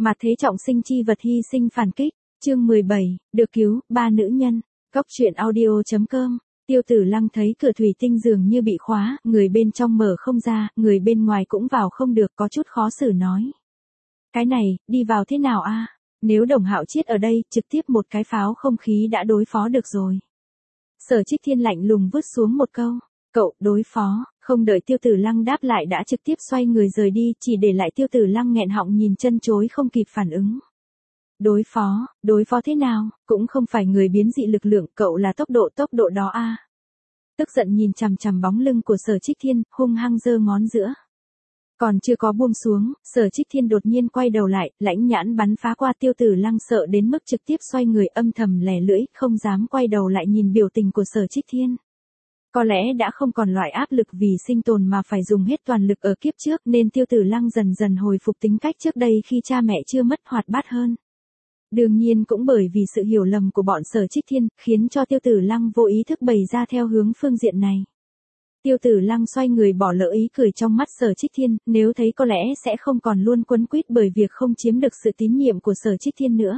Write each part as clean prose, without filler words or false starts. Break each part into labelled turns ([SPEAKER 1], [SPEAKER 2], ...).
[SPEAKER 1] Mà thế trọng sinh chi vật hy sinh phản kích, chương 17, được cứu, ba nữ nhân, góc truyện audio.com. Tiêu Tử Lăng thấy cửa thủy tinh dường như bị khóa, người bên trong mở không ra, người bên ngoài cũng vào không được, có chút khó xử nói. Cái này, đi vào thế nào a? Nếu Đồng Hạo Chiết ở đây, trực tiếp một cái pháo không khí đã đối phó được rồi. Sở Trích Thiên lạnh lùng vứt xuống một câu, cậu, đối phó, không đợi Tiêu Tử Lăng đáp lại đã trực tiếp xoay người rời đi, chỉ để lại Tiêu Tử Lăng nghẹn họng nhìn chân chối không kịp phản ứng. Đối phó thế nào, cũng không phải người biến dị lực lượng, cậu là tốc độ đó a. Tức giận nhìn chằm chằm bóng lưng của Sở Trích Thiên, hung hăng giơ ngón giữa. Còn chưa có buông xuống, Sở Trích Thiên đột nhiên quay đầu lại, lãnh nhãn bắn phá qua Tiêu Tử Lăng, sợ đến mức trực tiếp xoay người âm thầm lẻ lưỡi, không dám quay đầu lại nhìn biểu tình của Sở Trích Thiên. Có lẽ đã không còn loại áp lực vì sinh tồn mà phải dùng hết toàn lực ở kiếp trước nên Tiêu Tử Lăng dần dần hồi phục tính cách trước đây khi cha mẹ chưa mất, hoạt bát hơn. Đương nhiên cũng bởi vì sự hiểu lầm của bọn Sở Trích Thiên, khiến cho Tiêu Tử Lăng vô ý thức bày ra theo hướng phương diện này. Tiêu Tử Lăng xoay người bỏ lỡ ý cười trong mắt Sở Trích Thiên, nếu thấy có lẽ sẽ không còn luôn quấn quýt bởi việc không chiếm được sự tín nhiệm của Sở Trích Thiên nữa.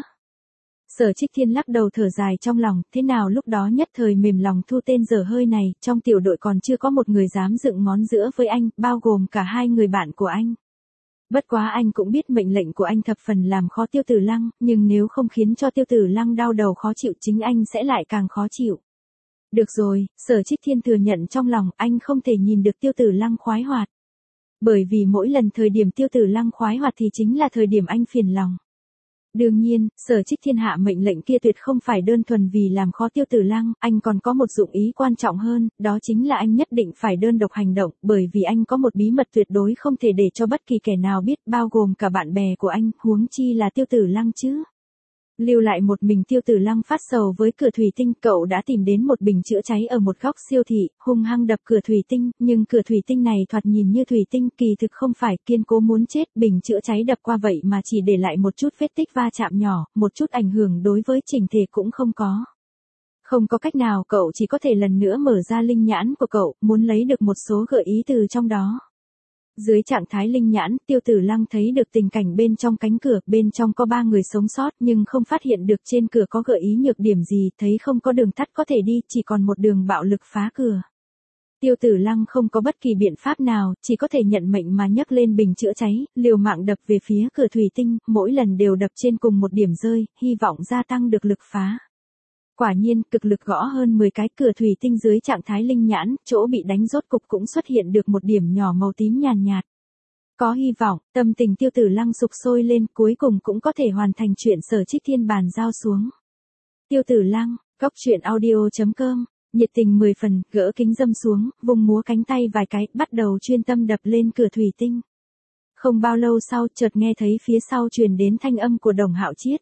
[SPEAKER 1] Sở Trích Thiên lắc đầu thở dài trong lòng, thế nào lúc đó nhất thời mềm lòng thu tên dở hơi này, trong tiểu đội còn chưa có một người dám dựng ngón giữa với anh, bao gồm cả hai người bạn của anh. Bất quá anh cũng biết mệnh lệnh của anh thập phần làm khó Tiêu Tử Lăng, nhưng nếu không khiến cho Tiêu Tử Lăng đau đầu khó chịu chính anh sẽ lại càng khó chịu. Được rồi, Sở Trích Thiên thừa nhận trong lòng anh không thể nhìn được Tiêu Tử Lăng khoái hoạt. Bởi vì mỗi lần thời điểm Tiêu Tử Lăng khoái hoạt thì chính là thời điểm anh phiền lòng. Đương nhiên, Sở Trích Thiên hạ mệnh lệnh kia tuyệt không phải đơn thuần vì làm khó Tiêu Tử Lăng, anh còn có một dụng ý quan trọng hơn, đó chính là anh nhất định phải đơn độc hành động, bởi vì anh có một bí mật tuyệt đối không thể để cho bất kỳ kẻ nào biết, bao gồm cả bạn bè của anh, huống chi là Tiêu Tử Lăng chứ. Lưu lại một mình Tiêu Tử Lăng phát sầu với cửa thủy tinh, cậu đã tìm đến một bình chữa cháy ở một góc siêu thị, hung hăng đập cửa thủy tinh, nhưng cửa thủy tinh này thoạt nhìn như thủy tinh, kỳ thực không phải, kiên cố muốn chết, bình chữa cháy đập qua vậy mà chỉ để lại một chút vết tích va chạm nhỏ, một chút ảnh hưởng đối với chỉnh thể cũng không có. Không có cách nào, cậu chỉ có thể lần nữa mở ra linh nhãn của cậu, muốn lấy được một số gợi ý từ trong đó. Dưới trạng thái linh nhãn, Tiêu Tử Lăng thấy được tình cảnh bên trong cánh cửa, bên trong có 3 người sống sót nhưng không phát hiện được trên cửa có gợi ý nhược điểm gì, thấy không có đường tắt có thể đi, chỉ còn một đường bạo lực phá cửa. Tiêu Tử Lăng không có bất kỳ biện pháp nào, chỉ có thể nhận mệnh mà nhấc lên bình chữa cháy, liều mạng đập về phía cửa thủy tinh, mỗi lần đều đập trên cùng một điểm rơi, hy vọng gia tăng được lực phá. Quả nhiên, cực lực gõ hơn 10 cái cửa thủy tinh dưới trạng thái linh nhãn, chỗ bị đánh rốt cục cũng xuất hiện được một điểm nhỏ màu tím nhàn nhạt. Có hy vọng, tâm tình Tiêu Tử Lăng sục sôi lên, cuối cùng cũng có thể hoàn thành chuyện Sở Trích Thiên bàn giao xuống. Tiêu Tử Lăng, góc truyện audio.com, nhiệt tình 10 phần, gỡ kính dâm xuống, vùng múa cánh tay vài cái, bắt đầu chuyên tâm đập lên cửa thủy tinh. Không bao lâu sau, chợt nghe thấy phía sau truyền đến thanh âm của Đồng Hạo Chiết.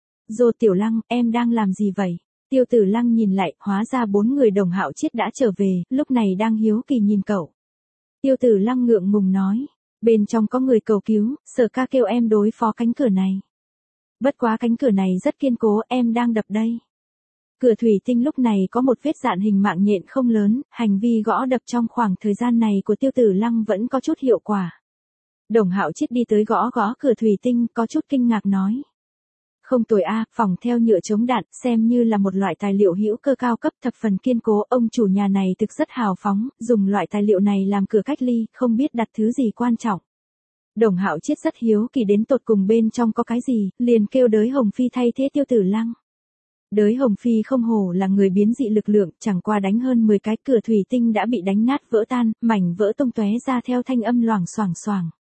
[SPEAKER 1] Dô Tiểu Lăng, em đang làm gì vậy? Tiêu Tử Lăng nhìn lại, hóa ra 4 người Đồng Hạo Chiết đã trở về, lúc này đang hiếu kỳ nhìn cậu. Tiêu Tử Lăng ngượng ngùng nói, bên trong có người cầu cứu, Sở ca kêu em đối phó cánh cửa này. Bất quá cánh cửa này rất kiên cố, em đang đập đây. Cửa thủy tinh lúc này có một vết dạn hình mạng nhện không lớn, hành vi gõ đập trong khoảng thời gian này của Tiêu Tử Lăng vẫn có chút hiệu quả. Đồng Hạo Chiết đi tới gõ cửa thủy tinh, có chút kinh ngạc nói. Không tồi a, phòng theo nhựa chống đạn, xem như là một loại tài liệu hữu cơ cao cấp thập phần kiên cố, ông chủ nhà này thực rất hào phóng, dùng loại tài liệu này làm cửa cách ly, không biết đặt thứ gì quan trọng. Đồng Hạo Chiết rất hiếu kỳ đến tột cùng bên trong có cái gì, liền kêu Đới Hồng Phi thay thế Tiêu Tử Lăng. Đới Hồng Phi không hổ là người biến dị lực lượng, chẳng qua đánh hơn 10 cái cửa thủy tinh đã bị đánh nát vỡ tan, mảnh vỡ tung tóe ra theo thanh âm loảng xoảng xoảng.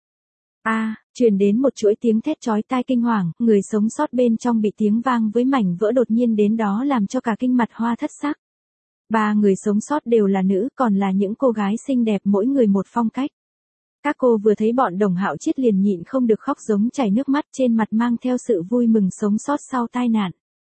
[SPEAKER 1] Truyền đến một chuỗi tiếng thét chói tai kinh hoàng, người sống sót bên trong bị tiếng vang với mảnh vỡ đột nhiên đến đó làm cho cả kinh mặt hoa thất sắc. 3 người sống sót đều là nữ, còn là những cô gái xinh đẹp mỗi người một phong cách. Các cô vừa thấy bọn Đồng Hạo Chiết liền nhịn không được khóc giống chảy nước mắt, trên mặt mang theo sự vui mừng sống sót sau tai nạn.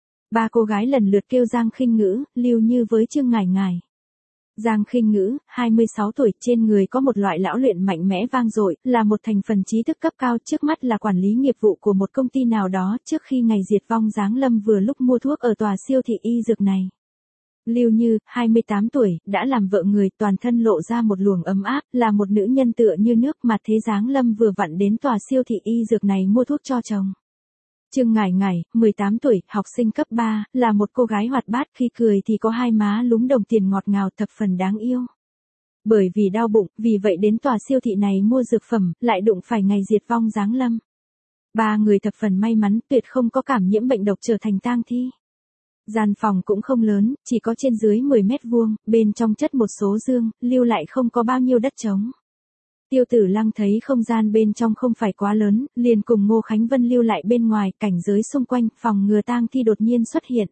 [SPEAKER 1] 3 cô gái lần lượt kêu Giang Khinh Ngữ, Lưu Như với Trương Ngải Ngải. Giang Khinh Ngữ, 26 tuổi, trên người có một loại lão luyện mạnh mẽ vang dội, là một thành phần trí thức cấp cao, trước mắt là quản lý nghiệp vụ của một công ty nào đó, trước khi ngày diệt vong giáng lâm vừa lúc mua thuốc ở tòa siêu thị y dược này. Lưu Như, 28 tuổi, đã làm vợ người, toàn thân lộ ra một luồng ấm áp, là một nữ nhân tựa như nước mà thế giáng lâm vừa vặn đến tòa siêu thị y dược này mua thuốc cho chồng. Trương Ngải Ngải, 18 tuổi, học sinh cấp 3, là một cô gái hoạt bát, khi cười thì có hai má lúm đồng tiền ngọt ngào thập phần đáng yêu. Bởi vì đau bụng, vì vậy đến tòa siêu thị này mua dược phẩm, lại đụng phải ngày diệt vong giáng lâm. Ba người thập phần may mắn, tuyệt không có cảm nhiễm bệnh độc trở thành tang thi. Gian phòng cũng không lớn, chỉ có trên dưới 10 mét vuông, bên trong chất một số dương, lưu lại không có bao nhiêu đất trống. Tiêu Tử Lăng thấy không gian bên trong không phải quá lớn, liền cùng Ngô Khánh Vân lưu lại bên ngoài, cảnh giới xung quanh, phòng ngừa tang thi đột nhiên xuất hiện.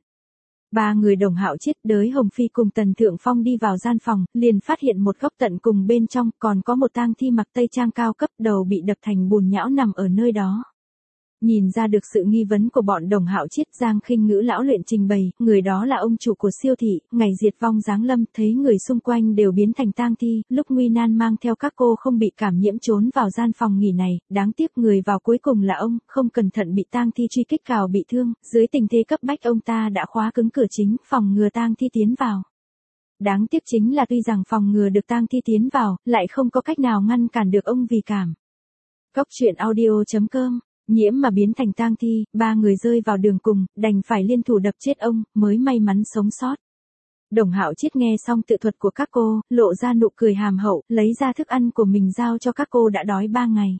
[SPEAKER 1] Ba người Đồng Hạo Chiết, Đới Hồng Phi cùng Tần Thượng Phong đi vào gian phòng, liền phát hiện một góc tận cùng bên trong, còn có một tang thi mặc tây trang cao cấp, đầu bị đập thành bùn nhão nằm ở nơi đó. Nhìn ra được sự nghi vấn của bọn Đồng Hạo Chiết, Giang Khinh Ngữ lão luyện trình bày, người đó là ông chủ của siêu thị, ngày diệt vong giáng lâm, thấy người xung quanh đều biến thành tang thi, lúc nguy nan mang theo các cô không bị cảm nhiễm trốn vào gian phòng nghỉ này, đáng tiếc người vào cuối cùng là ông, không cẩn thận bị tang thi truy kích cào bị thương, dưới tình thế cấp bách ông ta đã khóa cứng cửa chính, phòng ngừa tang thi tiến vào. Đáng tiếc chính là tuy rằng phòng ngừa được tang thi tiến vào, lại không có cách nào ngăn cản được ông vì cảm. Cóc truyện audio.com. Nhiễm mà biến thành tang thi, ba người rơi vào đường cùng, đành phải liên thủ đập chết ông, mới may mắn sống sót. Đồng Hạo Chiết nghe xong tự thuật của các cô, lộ ra nụ cười hàm hậu, lấy ra thức ăn của mình giao cho các cô đã đói 3 ngày.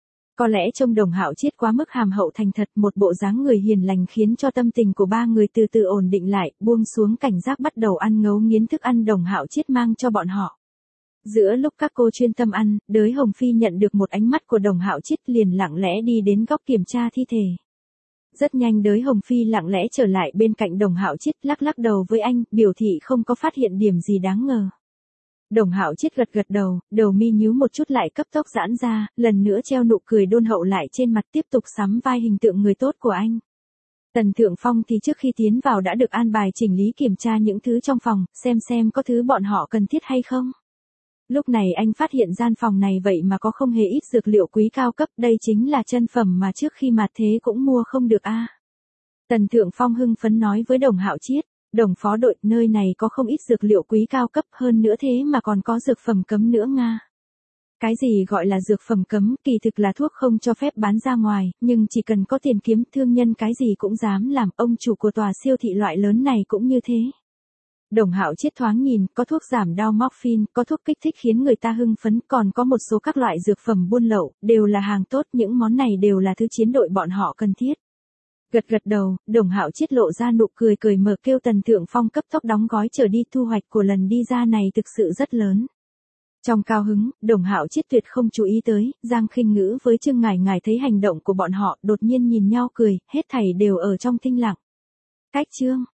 [SPEAKER 1] Có lẽ trông Đồng Hạo Chiết quá mức hàm hậu thành thật, một bộ dáng người hiền lành khiến cho tâm tình của ba người từ từ ổn định lại, buông xuống cảnh giác bắt đầu ăn ngấu nghiến thức ăn Đồng Hạo Chiết mang cho bọn họ. Giữa lúc các cô chuyên tâm ăn, Đới Hồng Phi nhận được một ánh mắt của Đồng Hạo Chiết liền lặng lẽ đi đến góc kiểm tra thi thể. Rất nhanh Đới Hồng Phi lặng lẽ trở lại bên cạnh Đồng Hạo Chiết, lắc lắc đầu với anh, biểu thị không có phát hiện điểm gì đáng ngờ. Đồng Hạo Chiết gật gật đầu, đầu mi nhíu một chút lại cấp tốc giãn ra, lần nữa treo nụ cười đôn hậu lại trên mặt, tiếp tục sắm vai hình tượng người tốt của anh. Tần Thượng Phong thì trước khi tiến vào đã được an bài chỉnh lý kiểm tra những thứ trong phòng, xem có thứ bọn họ cần thiết hay không. Lúc này anh phát hiện gian phòng này vậy mà có không hề ít dược liệu quý cao cấp, đây chính là chân phẩm mà trước khi mạt thế cũng mua không được a. Tần Thượng Phong hưng phấn nói với Đồng Hạo Chiết, Đồng phó đội, nơi này có không ít dược liệu quý cao cấp, hơn nữa thế mà còn có dược phẩm cấm nữa nga. Cái gì gọi là dược phẩm cấm, kỳ thực là thuốc không cho phép bán ra ngoài, nhưng chỉ cần có tiền kiếm, thương nhân cái gì cũng dám làm, ông chủ của tòa siêu thị loại lớn này cũng như thế. Đồng Hạo Chiết thoáng nhìn, có thuốc giảm đau morphine, có thuốc kích thích khiến người ta hưng phấn, còn có một số các loại dược phẩm buôn lậu, đều là hàng tốt, những món này đều là thứ chiến đội bọn họ cần thiết. Gật gật đầu, Đồng Hạo Chiết lộ ra nụ cười cười mở, kêu Tần Thượng Phong cấp tốc đóng gói trở đi, thu hoạch của lần đi ra này thực sự rất lớn. Trong cao hứng, Đồng Hạo Chiết tuyệt không chú ý tới, Giang Khinh Ngữ với Trương Ngải Ngải thấy hành động của bọn họ, đột nhiên nhìn nhau cười, hết thảy đều ở trong thinh lặng. Cách chương